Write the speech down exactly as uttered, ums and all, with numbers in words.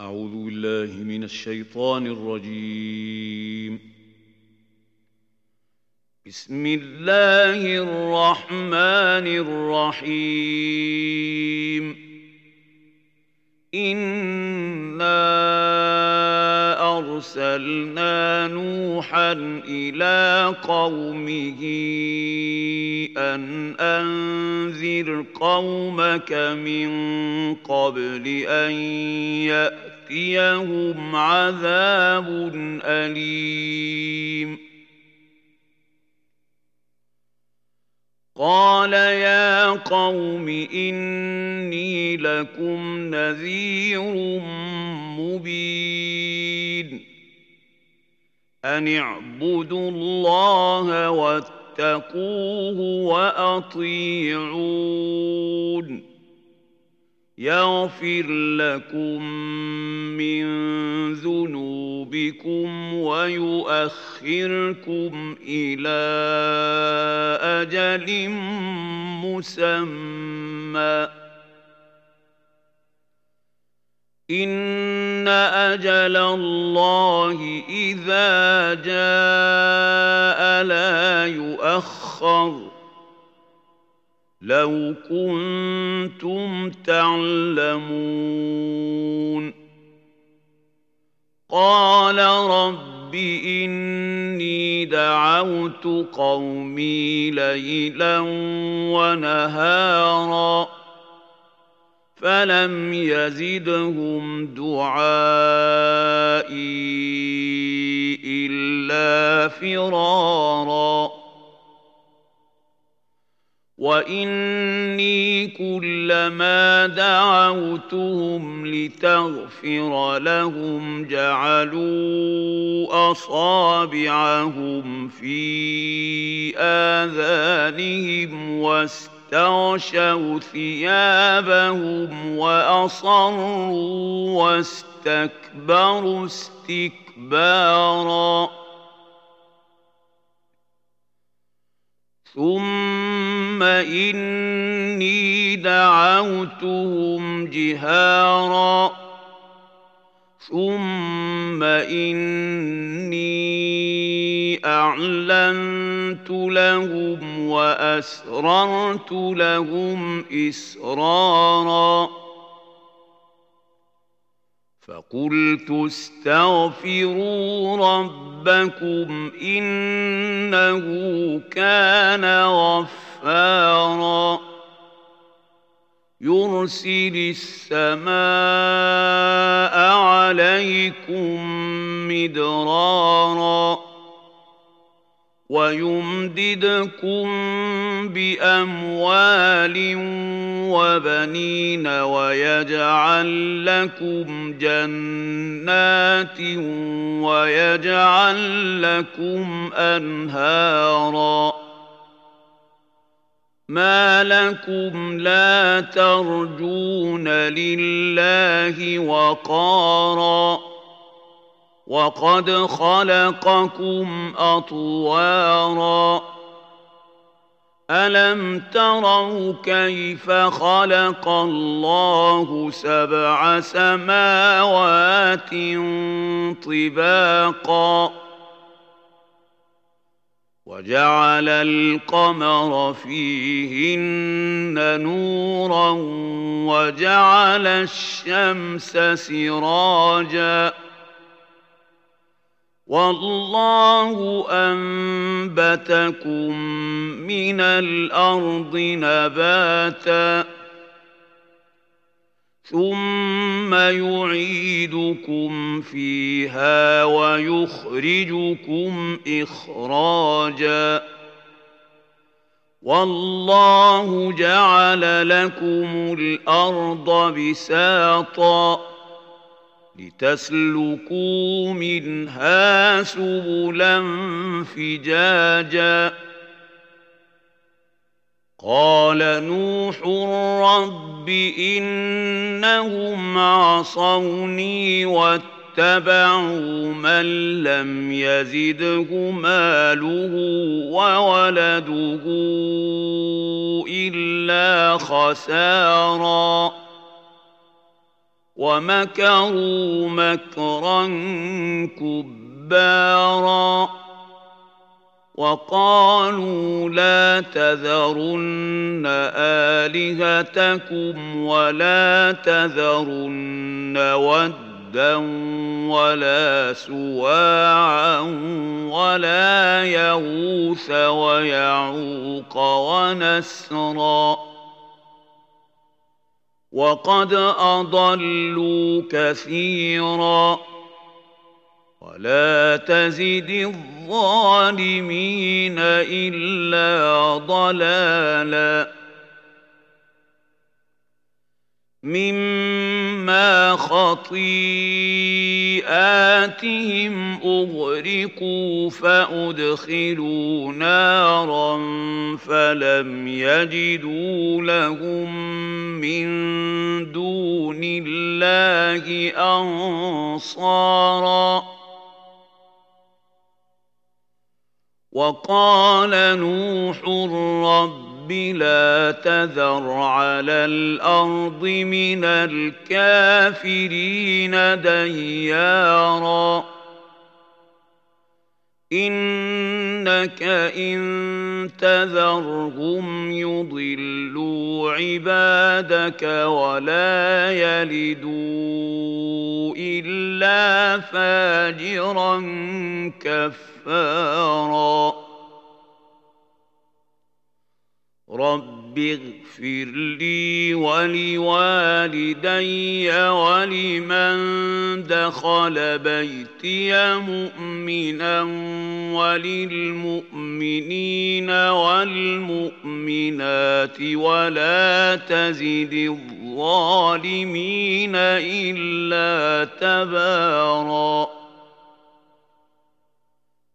أعوذ بالله من الشيطان الرجيم. بسم الله الرحمن الرحيم. إنا أرسلنا نوحا إلى قومه أن أنذر قومك من قبل أن يأتيهم عذاب أليم. قال يا قوم إني لكم نذير مبين. أن اعبدوا الله واتقوه وأطيعون. يغفر لكم من ذنوبكم ويؤخركم إلى أجل مسمى. إن أجل الله إذا جاء لا يؤخر. لو كنتم تعلمون. قال رب إني دعوت قومي ليلا ونهارا فلم يزدهم دعائي إلا فرارا. وإني كلما دعوتهم لتغفر لهم جعلوا أصابعهم في آذانهم واستغشوا ثيابهم وأصروا واستكبروا استكبارا. ثم إني دعوتهم جهارا ثم إني أعلنت لهم وأسررت لهم إسرارا. فقلت استغفروا ربكم إنه كان غفارا. يرسل السماء عليكم مدرارا ويمددكم بأموال وبنين ويجعل لكم جنات ويجعل لكم أنهارا. ما لكم لا ترجون لله وقارا وقد خلقكم أطوارا. ألم تروا كيف خلق الله سبع سماوات طباقا وجعل القمر فيهن نورا وجعل الشمس سراجا. والله أنبتكم من الأرض نباتا ثم يعيدكم فيها ويخرجكم إخراجا. والله جعل لكم الأرض بساطا لتسلكوا منها سبلا فجاجا. قال نوح رب إنهم عصوني واتبعوا من لم يزده ماله وولده إلا خسارا. ومكروا مكرا كبارا وقالوا لا تذرن آلهتكم ولا تذرن ودا ولا سواعا ولا يغوث ويعوق ونسرا وقد أضلوا كثيرا ولا تزد الظالمين إلا ضلالا مما خطيئاتهم أغرقوا فأدخلوا نارا فلم يجدوا لهم من دون الله أنصارا وقال نوح رب لا تذر على الأرض من الكافرين ديارا إنك إن تذرهم يضلوا عبادك ولا يلدوا إلا فاجرا كفارا رب اغفر لي ولوالدي ولمن دخل بيتي مؤمنا وللمؤمنين والمؤمنات ولا تزد الظالمين إلا تبارا